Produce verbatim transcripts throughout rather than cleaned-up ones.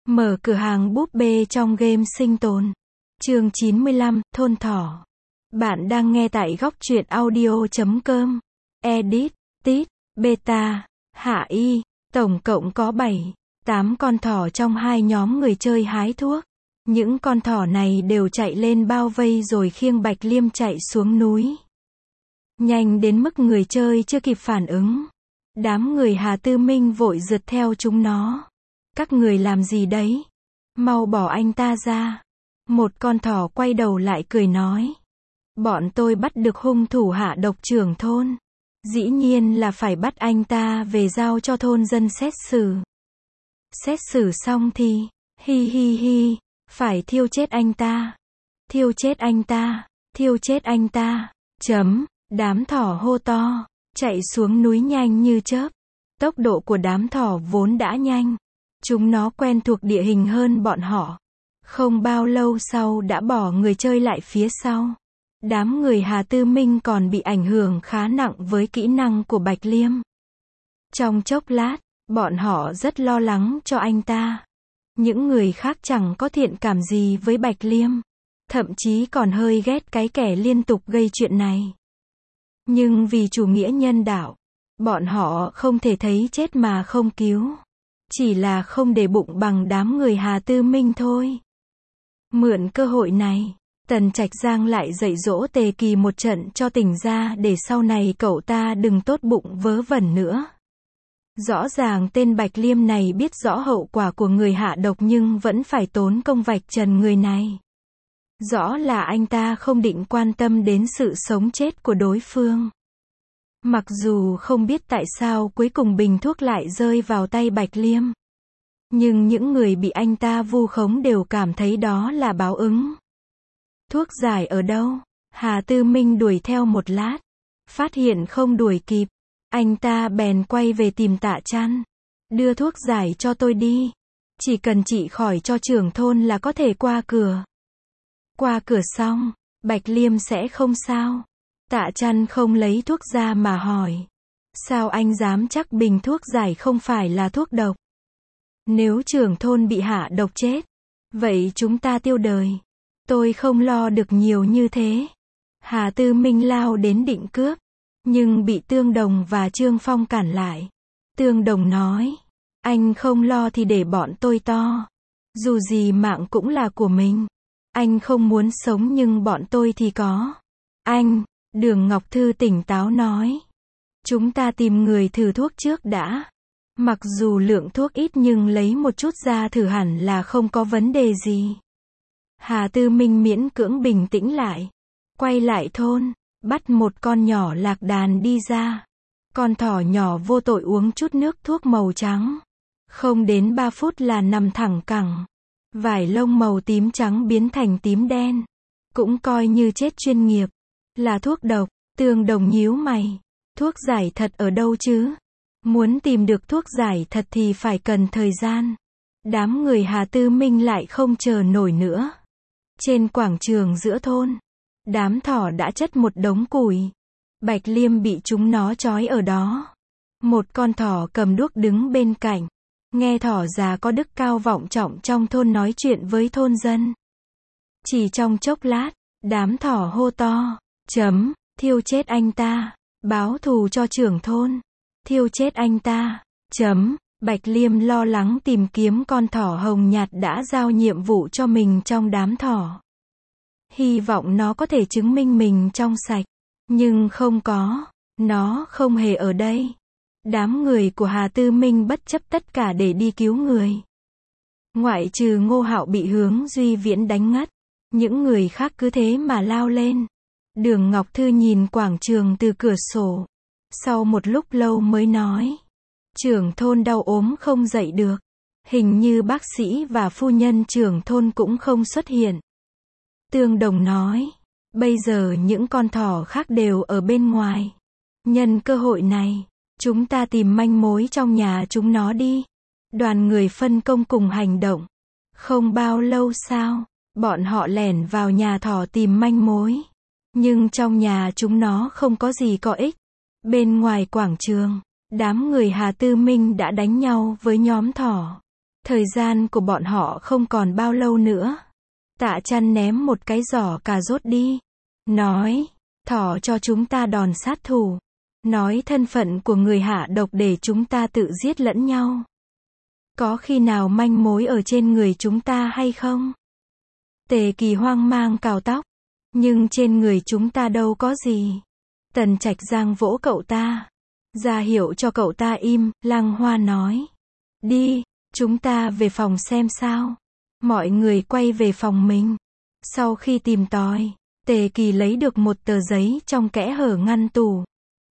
Mở cửa hàng búp bê trong game sinh tồn. Chương chín mươi lăm, Thôn Thỏ. Bạn đang nghe tại góc truyện audio chấm com. Edit, Tít, Beta, Hạ Y. Tổng cộng có bảy, tám con thỏ trong hai nhóm người chơi hái thuốc. Những con thỏ này đều chạy lên bao vây rồi khiêng Bạch Liêm chạy xuống núi. Nhanh đến mức người chơi chưa kịp phản ứng. Đám người Hà Tư Minh vội rượt theo chúng nó. Các người làm gì đấy? Mau bỏ anh ta ra. Một con thỏ quay đầu lại cười nói. Bọn tôi bắt được hung thủ hạ độc trưởng thôn. Dĩ nhiên là phải bắt anh ta về giao cho thôn dân xét xử. Xét xử xong thì, hi hi hi, phải thiêu chết anh ta. Thiêu chết anh ta, thiêu chết anh ta. Chấm, đám thỏ hô to, chạy xuống núi nhanh như chớp. Tốc độ của đám thỏ vốn đã nhanh. Chúng nó quen thuộc địa hình hơn bọn họ. Không bao lâu sau đã bỏ người chơi lại phía sau. Đám người Hà Tư Minh còn bị ảnh hưởng khá nặng với kỹ năng của Bạch Liêm. Trong chốc lát, bọn họ rất lo lắng cho anh ta. Những người khác chẳng có thiện cảm gì với Bạch Liêm. Thậm chí còn hơi ghét cái kẻ liên tục gây chuyện này. Nhưng vì chủ nghĩa nhân đạo, bọn họ không thể thấy chết mà không cứu. Chỉ là không để bụng bằng đám người Hà Tư Minh thôi. Mượn cơ hội này, Tần Trạch Giang lại dạy dỗ Tề Kỳ một trận cho tỉnh ra để sau này cậu ta đừng tốt bụng vớ vẩn nữa. Rõ ràng tên Bạch Liêm này biết rõ hậu quả của người hạ độc nhưng vẫn phải tốn công vạch trần người này. Rõ là anh ta không định quan tâm đến sự sống chết của đối phương. Mặc dù không biết tại sao cuối cùng bình thuốc lại rơi vào tay Bạch Liêm. Nhưng những người bị anh ta vu khống đều cảm thấy đó là báo ứng. Thuốc giải ở đâu? Hà Tư Minh đuổi theo một lát. Phát hiện không đuổi kịp. Anh ta bèn quay về tìm Tạ Chăn. Đưa thuốc giải cho tôi đi. Chỉ cần trị khỏi cho trưởng thôn là có thể qua cửa. Qua cửa xong, Bạch Liêm sẽ không sao. Tạ Chăn không lấy thuốc ra mà hỏi. Sao anh dám chắc bình thuốc giải không phải là thuốc độc? Nếu trưởng thôn bị hạ độc chết, vậy chúng ta tiêu đời. Tôi không lo được nhiều như thế. Hà Tư Minh lao đến định cướp, nhưng bị Tương Đồng và Trương Phong cản lại. Tương Đồng nói, anh không lo thì để bọn tôi to. Dù gì mạng cũng là của mình. Anh không muốn sống nhưng bọn tôi thì có. Anh, Đường Ngọc Thư tỉnh táo nói. Chúng ta tìm người thử thuốc trước đã. Mặc dù lượng thuốc ít nhưng lấy một chút ra thử hẳn là không có vấn đề gì. Hà Tư Minh miễn cưỡng bình tĩnh lại. Quay lại thôn, bắt một con nhỏ lạc đàn đi ra. Con thỏ nhỏ vô tội uống chút nước thuốc màu trắng. Không đến ba phút là nằm thẳng cẳng. Vải lông màu tím trắng biến thành tím đen. Cũng coi như chết chuyên nghiệp. Là thuốc độc. Tương Đồng nhíu mày. Thuốc giải thật ở đâu chứ? Muốn tìm được thuốc giải thật thì phải cần thời gian. Đám người Hà Tư Minh lại không chờ nổi nữa. Trên quảng trường giữa thôn, đám thỏ đã chất một đống củi. Bạch Liêm bị chúng nó trói ở đó. Một con thỏ cầm đuốc đứng bên cạnh. Nghe thỏ già có đức cao vọng trọng trong thôn nói chuyện với thôn dân. Chỉ trong chốc lát, đám thỏ hô to. Chấm, thiêu chết anh ta. Báo thù cho trưởng thôn. Thiêu chết anh ta. Chấm, Bạch Liêm lo lắng tìm kiếm con thỏ hồng nhạt đã giao nhiệm vụ cho mình trong đám thỏ. Hy vọng nó có thể chứng minh mình trong sạch. Nhưng không có. Nó không hề ở đây. Đám người của Hà Tư Minh bất chấp tất cả để đi cứu người. Ngoại trừ Ngô Hạo bị Hướng Duy Viễn đánh ngất. Những người khác cứ thế mà lao lên. Đường Ngọc Thư nhìn quảng trường từ cửa sổ. Sau một lúc lâu mới nói. Trưởng thôn đau ốm không dậy được. Hình như bác sĩ và phu nhân trưởng thôn cũng không xuất hiện. Tương Đồng nói. Bây giờ những con thỏ khác đều ở bên ngoài. Nhân cơ hội này, chúng ta tìm manh mối trong nhà chúng nó đi. Đoàn người phân công cùng hành động. Không bao lâu sau, bọn họ lẻn vào nhà thỏ tìm manh mối. Nhưng trong nhà chúng nó không có gì có ích. Bên ngoài quảng trường, đám người Hà Tư Minh đã đánh nhau với nhóm thỏ. Thời gian của bọn họ không còn bao lâu nữa. Tạ Chăn ném một cái giỏ cà rốt đi. Nói, thỏ cho chúng ta đòn sát thủ. Nói thân phận của người hạ độc để chúng ta tự giết lẫn nhau. Có khi nào manh mối ở trên người chúng ta hay không? Tề Kỳ hoang mang cào tóc. Nhưng trên người chúng ta đâu có gì. Tần Trạch Giang vỗ cậu ta. Ra hiệu cho cậu ta im, Lăng Hoa nói. Đi, chúng ta về phòng xem sao. Mọi người quay về phòng mình. Sau khi tìm tòi, Tề Kỳ lấy được một tờ giấy trong kẽ hở ngăn tủ.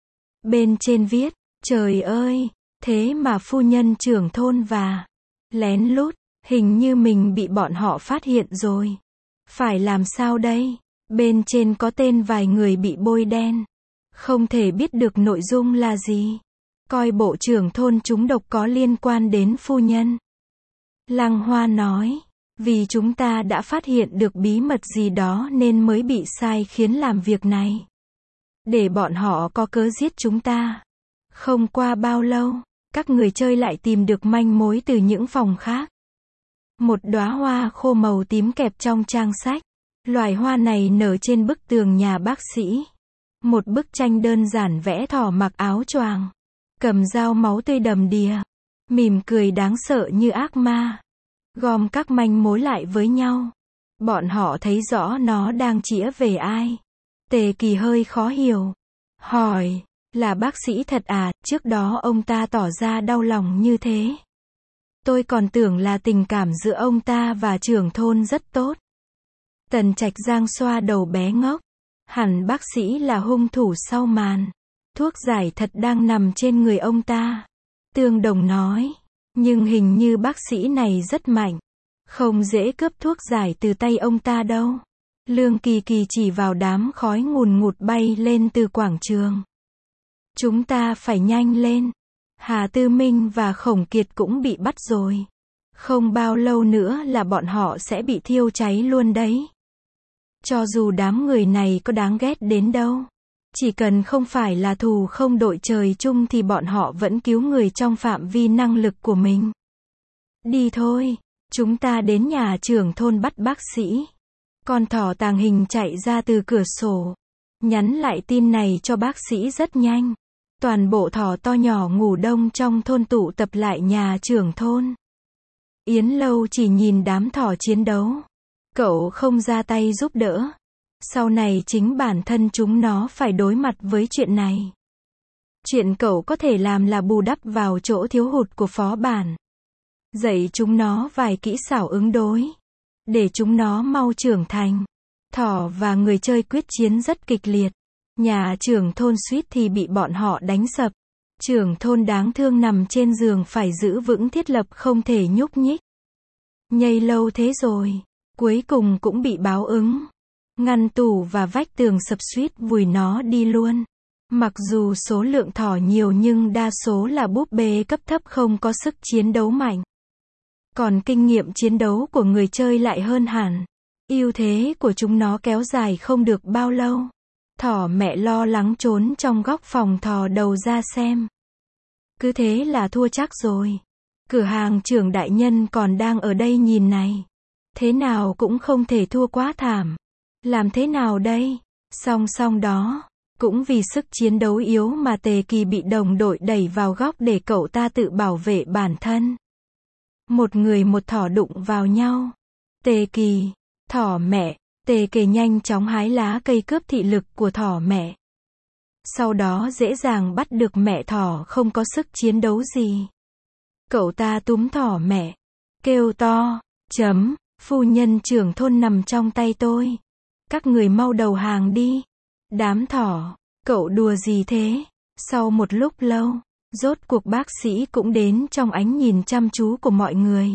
Bên trên viết, trời ơi, thế mà phu nhân trưởng thôn và lén lút, hình như mình bị bọn họ phát hiện rồi. Phải làm sao đây? Bên trên có tên vài người bị bôi đen. Không thể biết được nội dung là gì. Coi bộ trưởng thôn chúng độc có liên quan đến phu nhân. Lăng Hoa nói, vì chúng ta đã phát hiện được bí mật gì đó nên mới bị sai khiến làm việc này. Để bọn họ có cớ giết chúng ta. Không qua bao lâu, các người chơi lại tìm được manh mối từ những phòng khác. Một đóa hoa khô màu tím kẹp trong trang sách. Loài hoa này nở trên bức tường nhà bác sĩ. Một bức tranh đơn giản vẽ thỏ mặc áo choàng, cầm dao máu tươi đầm đìa, mỉm cười đáng sợ như ác ma. Gom các manh mối lại với nhau. Bọn họ thấy rõ nó đang chĩa về ai. Tề Kỳ hơi khó hiểu. Hỏi, là bác sĩ thật à, trước đó ông ta tỏ ra đau lòng như thế. Tôi còn tưởng là tình cảm giữa ông ta và trưởng thôn rất tốt. Tần Trạch Giang xoa đầu bé ngốc. Hẳn bác sĩ là hung thủ sau màn. Thuốc giải thật đang nằm trên người ông ta. Tương Đồng nói. Nhưng hình như bác sĩ này rất mạnh. Không dễ cướp thuốc giải từ tay ông ta đâu. Lương Kỳ Kỳ chỉ vào đám khói ngùn ngụt bay lên từ quảng trường. Chúng ta phải nhanh lên. Hà Tư Minh và Khổng Kiệt cũng bị bắt rồi. Không bao lâu nữa là bọn họ sẽ bị thiêu cháy luôn đấy. Cho dù đám người này có đáng ghét đến đâu, chỉ cần không phải là thù không đội trời chung thì bọn họ vẫn cứu người trong phạm vi năng lực của mình. Đi thôi, chúng ta đến nhà trưởng thôn bắt bác sĩ. Con thỏ tàng hình chạy ra từ cửa sổ, nhắn lại tin này cho bác sĩ rất nhanh. Toàn bộ thỏ to nhỏ ngủ đông trong thôn tụ tập lại nhà trưởng thôn. Yến Lâu chỉ nhìn đám thỏ chiến đấu. Cậu không ra tay giúp đỡ. Sau này chính bản thân chúng nó phải đối mặt với chuyện này. Chuyện cậu có thể làm là bù đắp vào chỗ thiếu hụt của phó bản. Dạy chúng nó vài kỹ xảo ứng đối. Để chúng nó mau trưởng thành. Thỏ và người chơi quyết chiến rất kịch liệt. Nhà trưởng thôn suýt thì bị bọn họ đánh sập. Trưởng thôn đáng thương nằm trên giường phải giữ vững thiết lập không thể nhúc nhích. Nhây lâu thế rồi. Cuối cùng cũng bị báo ứng. Ngăn tủ và vách tường sập suýt vùi nó đi luôn. Mặc dù số lượng thỏ nhiều nhưng đa số là búp bê cấp thấp không có sức chiến đấu mạnh. Còn kinh nghiệm chiến đấu của người chơi lại hơn hẳn. Ưu thế của chúng nó kéo dài không được bao lâu. Thỏ mẹ lo lắng trốn trong góc phòng thò đầu ra xem. Cứ thế là thua chắc rồi. Cửa hàng trưởng đại nhân còn đang ở đây nhìn này. Thế nào cũng không thể thua quá thảm. Làm thế nào đây? Song song đó, cũng vì sức chiến đấu yếu mà Tề Kỳ bị đồng đội đẩy vào góc để cậu ta tự bảo vệ bản thân. Một người một thỏ đụng vào nhau. Tề Kỳ, thỏ mẹ, Tề Kỳ nhanh chóng hái lá cây cướp thị lực của thỏ mẹ. Sau đó dễ dàng bắt được mẹ thỏ không có sức chiến đấu gì. Cậu ta túm thỏ mẹ, kêu to, chấm, phu nhân trưởng thôn nằm trong tay tôi. Các người mau đầu hàng đi. Đám thỏ, cậu đùa gì thế? Sau một lúc lâu, rốt cuộc bác sĩ cũng đến trong ánh nhìn chăm chú của mọi người.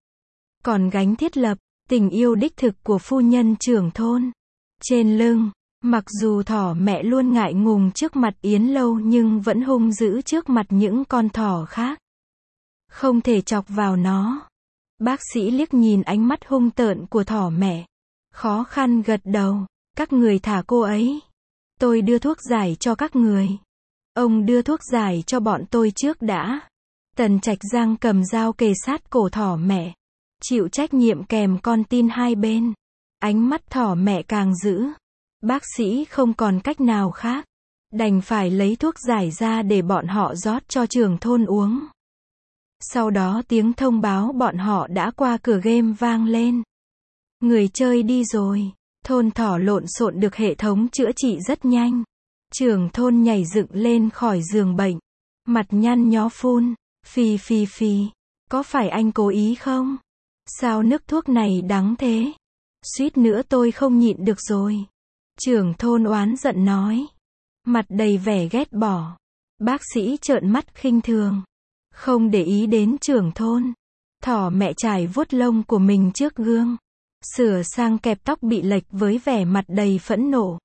Còn gánh thiết lập, tình yêu đích thực của phu nhân trưởng thôn. Trên lưng, mặc dù thỏ mẹ luôn ngại ngùng trước mặt Yến Lâu nhưng vẫn hung dữ trước mặt những con thỏ khác. Không thể chọc vào nó. Bác sĩ liếc nhìn ánh mắt hung tợn của thỏ mẹ. Khó khăn gật đầu. Các người thả cô ấy. Tôi đưa thuốc giải cho các người. Ông đưa thuốc giải cho bọn tôi trước đã. Tần Trạch Giang cầm dao kề sát cổ thỏ mẹ. Chịu trách nhiệm kèm con tin hai bên. Ánh mắt thỏ mẹ càng dữ. Bác sĩ không còn cách nào khác. Đành phải lấy thuốc giải ra để bọn họ rót cho trưởng thôn uống. Sau đó tiếng thông báo bọn họ đã qua cửa game vang lên. Người chơi đi rồi. Thôn thỏ lộn xộn được hệ thống chữa trị rất nhanh. Trưởng thôn nhảy dựng lên khỏi giường bệnh. Mặt nhăn nhó phun. Phì phì phì. Có phải anh cố ý không? Sao nước thuốc này đắng thế? Suýt nữa tôi không nhịn được rồi. Trưởng thôn oán giận nói. Mặt đầy vẻ ghét bỏ. Bác sĩ trợn mắt khinh thường. Không để ý đến trưởng thôn. Thỏ mẹ chải vuốt lông của mình trước gương. Sửa sang kẹp tóc bị lệch với vẻ mặt đầy phẫn nộ.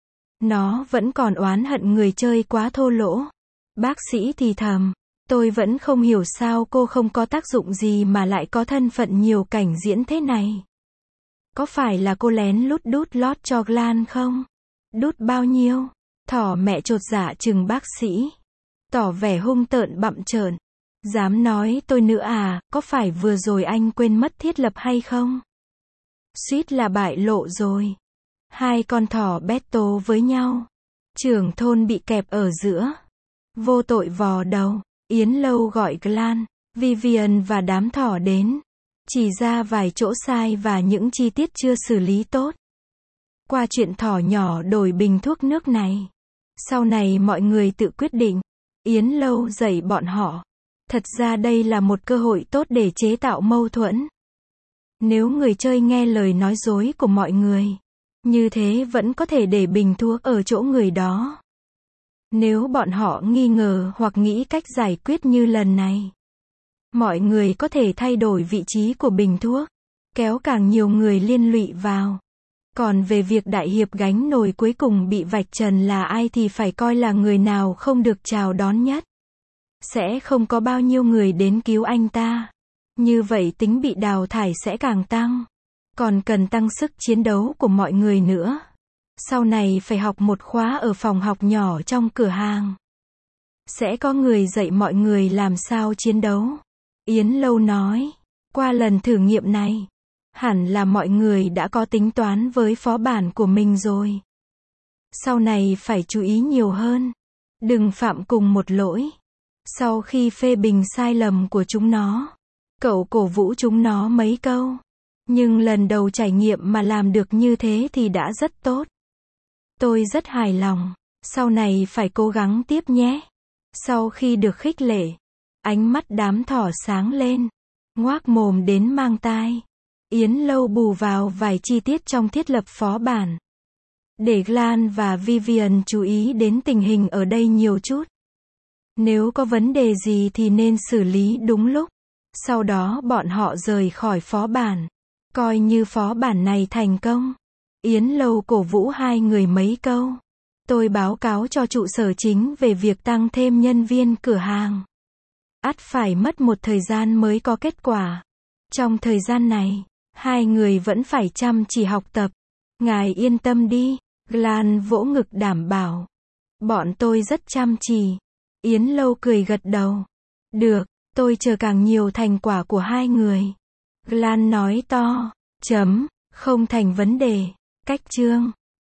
Nó vẫn còn oán hận người chơi quá thô lỗ. Bác sĩ thì thầm. Tôi vẫn không hiểu sao cô không có tác dụng gì mà lại có thân phận nhiều cảnh diễn thế này. Có phải là cô lén lút đút lót cho Glan không? Đút bao nhiêu? Thỏ mẹ chột dạ chừng bác sĩ. Tỏ vẻ hung tợn bặm trợn. Dám nói tôi nữa à, có phải vừa rồi anh quên mất thiết lập hay không? Suýt là bại lộ rồi. Hai con thỏ battle với nhau. Trưởng thôn bị kẹp ở giữa. Vô tội vò đầu. Yến Lâu gọi Glan, Vivian và đám thỏ đến. Chỉ ra vài chỗ sai và những chi tiết chưa xử lý tốt. Qua chuyện thỏ nhỏ đổi bình thuốc nước này. Sau này mọi người tự quyết định. Yến Lâu dạy bọn họ. Thật ra đây là một cơ hội tốt để chế tạo mâu thuẫn. Nếu người chơi nghe lời nói dối của mọi người, như thế vẫn có thể để bình thuốc ở chỗ người đó. Nếu bọn họ nghi ngờ hoặc nghĩ cách giải quyết như lần này, mọi người có thể thay đổi vị trí của bình thuốc, kéo càng nhiều người liên lụy vào. Còn về việc đại hiệp gánh nồi cuối cùng bị vạch trần là ai thì phải coi là người nào không được chào đón nhất. Sẽ không có bao nhiêu người đến cứu anh ta. Như vậy tính bị đào thải sẽ càng tăng. Còn cần tăng sức chiến đấu của mọi người nữa. Sau này phải học một khóa ở phòng học nhỏ trong cửa hàng. Sẽ có người dạy mọi người làm sao chiến đấu. Yến Lâu nói. Qua lần thử nghiệm này, hẳn là mọi người đã có tính toán với phó bản của mình rồi. Sau này phải chú ý nhiều hơn. Đừng phạm cùng một lỗi. Sau khi phê bình sai lầm của chúng nó, cậu cổ vũ chúng nó mấy câu. Nhưng lần đầu trải nghiệm mà làm được như thế thì đã rất tốt. Tôi rất hài lòng. Sau này phải cố gắng tiếp nhé. Sau khi được khích lệ, ánh mắt đám thỏ sáng lên. Ngoác mồm đến mang tai. Yến Lâu bù vào vài chi tiết trong thiết lập phó bản. Để Glan và Vivian chú ý đến tình hình ở đây nhiều chút. Nếu có vấn đề gì thì nên xử lý đúng lúc. Sau đó bọn họ rời khỏi phó bản. Coi như phó bản này thành công. Yến Lâu cổ vũ hai người mấy câu. Tôi báo cáo cho trụ sở chính về việc tăng thêm nhân viên cửa hàng. Ắt phải mất một thời gian mới có kết quả. Trong thời gian này, hai người vẫn phải chăm chỉ học tập. Ngài yên tâm đi. Glan vỗ ngực đảm bảo. Bọn tôi rất chăm chỉ. Yến Lâu cười gật đầu. Được, tôi chờ càng nhiều thành quả của hai người. Glan nói to. Chấm, không thành vấn đề. Cách chương.